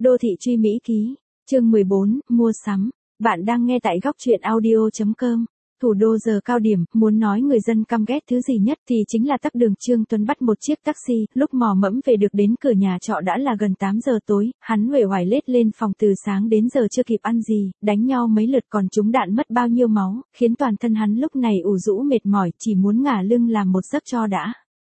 Đô thị truy Mỹ ký, chương 14, mua sắm. Bạn đang nghe tại góc truyện audio.com. Thủ đô giờ cao điểm, muốn nói người dân căm ghét thứ gì nhất thì chính là tắc đường. Trương Tuấn bắt một chiếc taxi, lúc mò mẫm về được đến cửa nhà trọ đã là gần 8 giờ tối, hắn uể oải lết lên phòng từ sáng đến giờ chưa kịp ăn gì, đánh nhau mấy lượt còn trúng đạn mất bao nhiêu máu, khiến toàn thân hắn lúc này ù rũ mệt mỏi, chỉ muốn ngả lưng làm một giấc cho đã.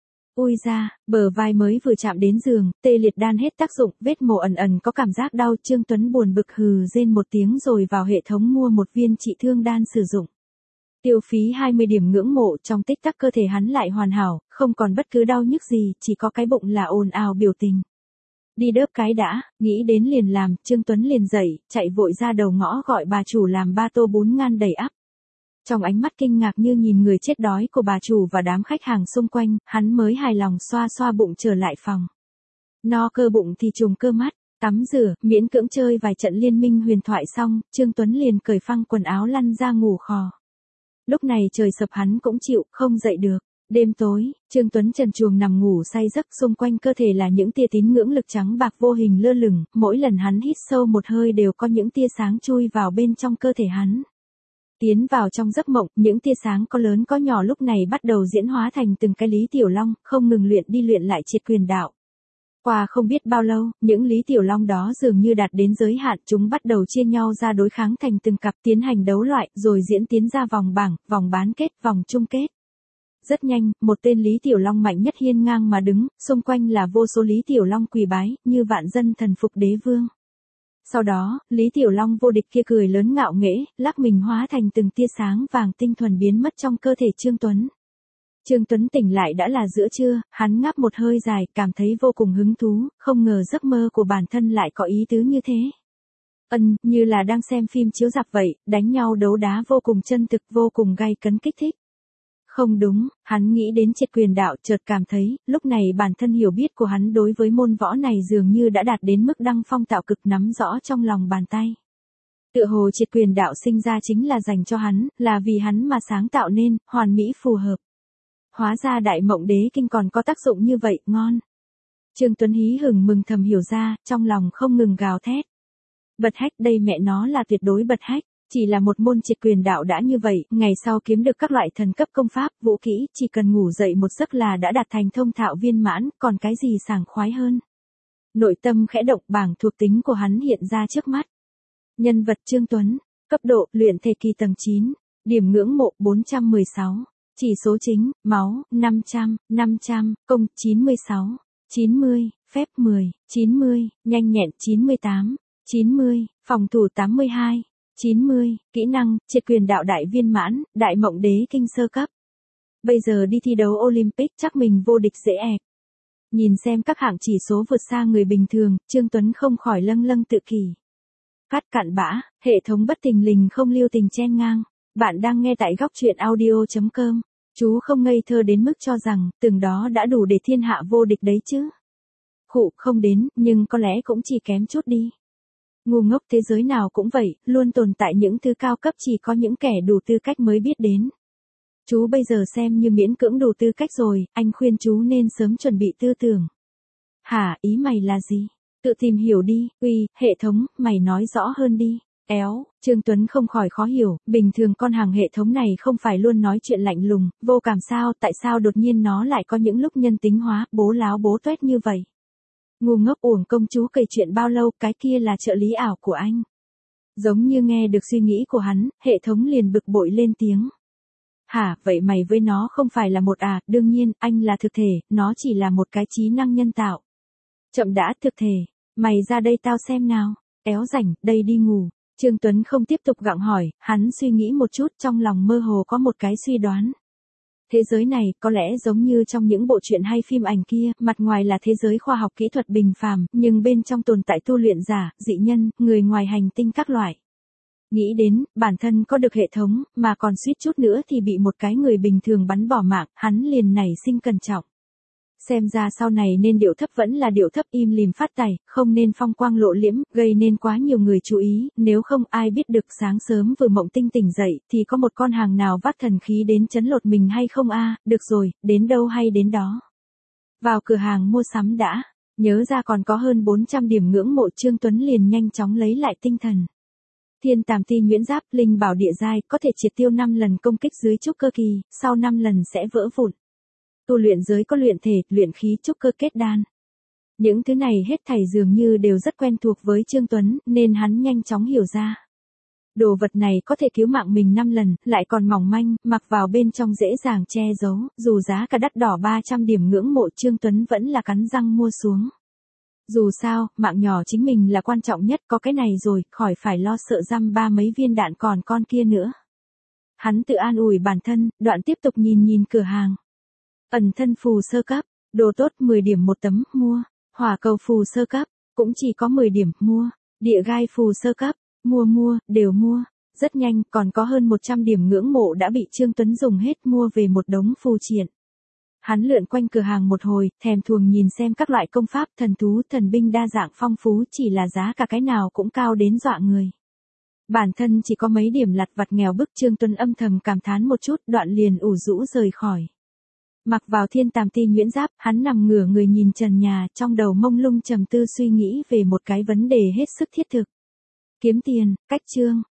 Ui da, bờ vai mới vừa chạm đến giường, tê liệt đan hết tác dụng, vết mổ ẩn ẩn có cảm giác đau. Trương Tuấn buồn bực hừ rên một tiếng rồi vào hệ thống mua một viên trị thương đan sử dụng. Tiêu phí 20 điểm ngưỡng mộ, trong tích tắc cơ thể hắn lại hoàn hảo, không còn bất cứ đau nhức gì, chỉ có cái bụng là ồn ào biểu tình. Đi đớp cái đã, nghĩ đến liền làm, Trương Tuấn liền dậy, chạy vội ra đầu ngõ gọi bà chủ làm 3 tô bún ngan đầy ắp. Trong ánh mắt kinh ngạc như nhìn người chết đói của bà chủ và đám khách hàng xung quanh, hắn mới hài lòng xoa xoa bụng trở lại phòng. No cơ bụng thì trùng cơ mắt, tắm rửa, miễn cưỡng chơi vài trận liên minh huyền thoại xong, Trương Tuấn liền cởi phăng quần áo lăn ra ngủ khò. Lúc này trời sập hắn cũng chịu, không dậy được. Đêm tối, Trương Tuấn trần truồng nằm ngủ say giấc, xung quanh cơ thể là những tia tín ngưỡng lực trắng bạc vô hình lơ lửng, mỗi lần hắn hít sâu một hơi đều có những tia sáng chui vào bên trong cơ thể hắn. Tiến vào trong giấc mộng, những tia sáng có lớn có nhỏ lúc này bắt đầu diễn hóa thành từng cái Lý Tiểu Long, không ngừng luyện đi luyện lại triệt quyền đạo. Qua không biết bao lâu, những Lý Tiểu Long đó dường như đạt đến giới hạn, chúng bắt đầu chia nhau ra đối kháng thành từng cặp, tiến hành đấu loại, rồi diễn tiến ra vòng bảng, vòng bán kết, vòng chung kết. Rất nhanh, một tên Lý Tiểu Long mạnh nhất hiên ngang mà đứng, xung quanh là vô số Lý Tiểu Long quỳ bái, như vạn dân thần phục đế vương. Sau đó, Lý Tiểu Long vô địch kia cười lớn ngạo nghễ, lắc mình hóa thành từng tia sáng vàng tinh thuần biến mất trong cơ thể Trương Tuấn. Trương Tuấn tỉnh lại đã là giữa trưa, hắn ngáp một hơi dài, cảm thấy vô cùng hứng thú, không ngờ giấc mơ của bản thân lại có ý tứ như thế. Như là đang xem phim chiếu rạp vậy, đánh nhau đấu đá vô cùng chân thực, vô cùng gay cấn kích thích. Không đúng, hắn nghĩ đến triệt quyền đạo, chợt cảm thấy, lúc này bản thân hiểu biết của hắn đối với môn võ này dường như đã đạt đến mức đăng phong tạo cực, nắm rõ trong lòng bàn tay. Tựa hồ triệt quyền đạo sinh ra chính là dành cho hắn, là vì hắn mà sáng tạo nên, hoàn mỹ phù hợp. Hóa ra đại mộng đế kinh còn có tác dụng như vậy, ngon. Trương Tuấn hí hửng mừng thầm hiểu ra, trong lòng không ngừng gào thét. Bật hách, đây mẹ nó là tuyệt đối bật hách. Chỉ là một môn triệt quyền đạo đã như vậy, ngày sau kiếm được các loại thần cấp công pháp, vũ kỹ, chỉ cần ngủ dậy một giấc là đã đạt thành thông thạo viên mãn, còn cái gì sảng khoái hơn. Nội tâm khẽ động, bảng thuộc tính của hắn hiện ra trước mắt. Nhân vật Trương Tuấn, cấp độ, luyện thể kỳ tầng 9, điểm ngưỡng mộ 416, chỉ số chính, máu, 500, công, 96, 90, phép 10, 90, nhanh nhẹn 98, 90, phòng thủ 82. 90, kỹ năng, triệt quyền đạo đại viên mãn, đại mộng đế kinh sơ cấp. Bây giờ đi thi đấu Olympic chắc mình vô địch dễ ẹc. Nhìn xem các hạng chỉ số vượt xa người bình thường, Trương Tuấn không khỏi lâng lâng tự kỷ. Cắt cạn bã, hệ thống bất thình lình không lưu tình chen ngang. Bạn đang nghe tại góc truyện audio.com. Chú không ngây thơ đến mức cho rằng, từng đó đã đủ để thiên hạ vô địch đấy chứ. Khụ không đến, nhưng có lẽ cũng chỉ kém chút đi. Ngu ngốc, thế giới nào cũng vậy, luôn tồn tại những thứ cao cấp chỉ có những kẻ đủ tư cách mới biết đến. Chú bây giờ xem như miễn cưỡng đủ tư cách rồi, anh khuyên chú nên sớm chuẩn bị tư tưởng. Hả, ý mày là gì? Tự tìm hiểu đi, uy, hệ thống, mày nói rõ hơn đi. Éo, Trương Tuấn không khỏi khó hiểu, bình thường con hàng hệ thống này không phải luôn nói chuyện lạnh lùng, vô cảm sao, tại sao đột nhiên nó lại có những lúc nhân tính hóa, bố láo bố tuét như vậy? Ngu ngốc, uổng công chú kể chuyện bao lâu, cái kia là trợ lý ảo của anh. Giống như nghe được suy nghĩ của hắn, hệ thống liền bực bội lên tiếng. Hả, vậy mày với nó không phải là một à, đương nhiên, anh là thực thể, nó chỉ là một cái trí năng nhân tạo. Chậm đã, thực thể, mày ra đây tao xem nào, éo rảnh, đây đi ngủ. Trương Tuấn không tiếp tục gặng hỏi, hắn suy nghĩ một chút, trong lòng mơ hồ có một cái suy đoán. Thế giới này có lẽ giống như trong những bộ truyện hay phim ảnh kia, mặt ngoài là thế giới khoa học kỹ thuật bình phàm, nhưng bên trong tồn tại tu luyện giả, dị nhân, người ngoài hành tinh các loại. Nghĩ đến, bản thân có được hệ thống, mà còn suýt chút nữa thì bị một cái người bình thường bắn bỏ mạng, hắn liền nảy sinh cẩn trọng. Xem ra sau này nên điệu thấp vẫn là điệu thấp, im lìm phát tài, không nên phong quang lộ liễm, gây nên quá nhiều người chú ý, nếu không ai biết được sáng sớm vừa mộng tinh tỉnh dậy, thì có một con hàng nào vác thần khí đến chấn lột mình hay không a? Được rồi, đến đâu hay đến đó. Vào cửa hàng mua sắm đã. Nhớ ra còn có hơn 400 điểm ngưỡng mộ, Trương Tuấn liền nhanh chóng lấy lại tinh thần. Thiên Tàm Ti Nguyễn Giáp, linh bảo địa giai, có thể triệt tiêu 5 lần công kích dưới trúc cơ kỳ, sau 5 lần sẽ vỡ vụn. Tu luyện giới có luyện thể, luyện khí, trúc cơ, kết đan. Những thứ này hết thảy dường như đều rất quen thuộc với Trương Tuấn, nên hắn nhanh chóng hiểu ra. Đồ vật này có thể cứu mạng mình 5 lần, lại còn mỏng manh, mặc vào bên trong dễ dàng che giấu, dù giá cả đắt đỏ 300 điểm ngưỡng mộ, Trương Tuấn vẫn là cắn răng mua xuống. Dù sao, mạng nhỏ chính mình là quan trọng nhất, có cái này rồi, khỏi phải lo sợ răm ba mấy viên đạn còn con kia nữa. Hắn tự an ủi bản thân, đoạn tiếp tục nhìn cửa hàng. Ẩn thân phù sơ cấp, đồ tốt 10 điểm một tấm, mua. Hỏa cầu phù sơ cấp, cũng chỉ có 10 điểm, mua. Địa gai phù sơ cấp, mua, đều mua. Rất nhanh, còn có hơn 100 điểm ngưỡng mộ đã bị Trương Tuấn dùng hết, mua về một đống phù triện. Hắn lượn quanh cửa hàng một hồi, thèm thuồng nhìn xem các loại công pháp, thần thú, thần binh đa dạng phong phú, chỉ là giá cả cái nào cũng cao đến dọa người. Bản thân chỉ có mấy điểm lặt vặt nghèo bức, Trương Tuấn âm thầm cảm thán một chút, đoạn liền ủ rũ rời khỏi. Mặc vào Thiên Tàm Ti Nguyễn Giáp, hắn nằm ngửa người nhìn trần nhà, trong đầu mông lung trầm tư suy nghĩ về một cái vấn đề hết sức thiết thực. Kiếm tiền, cách chương.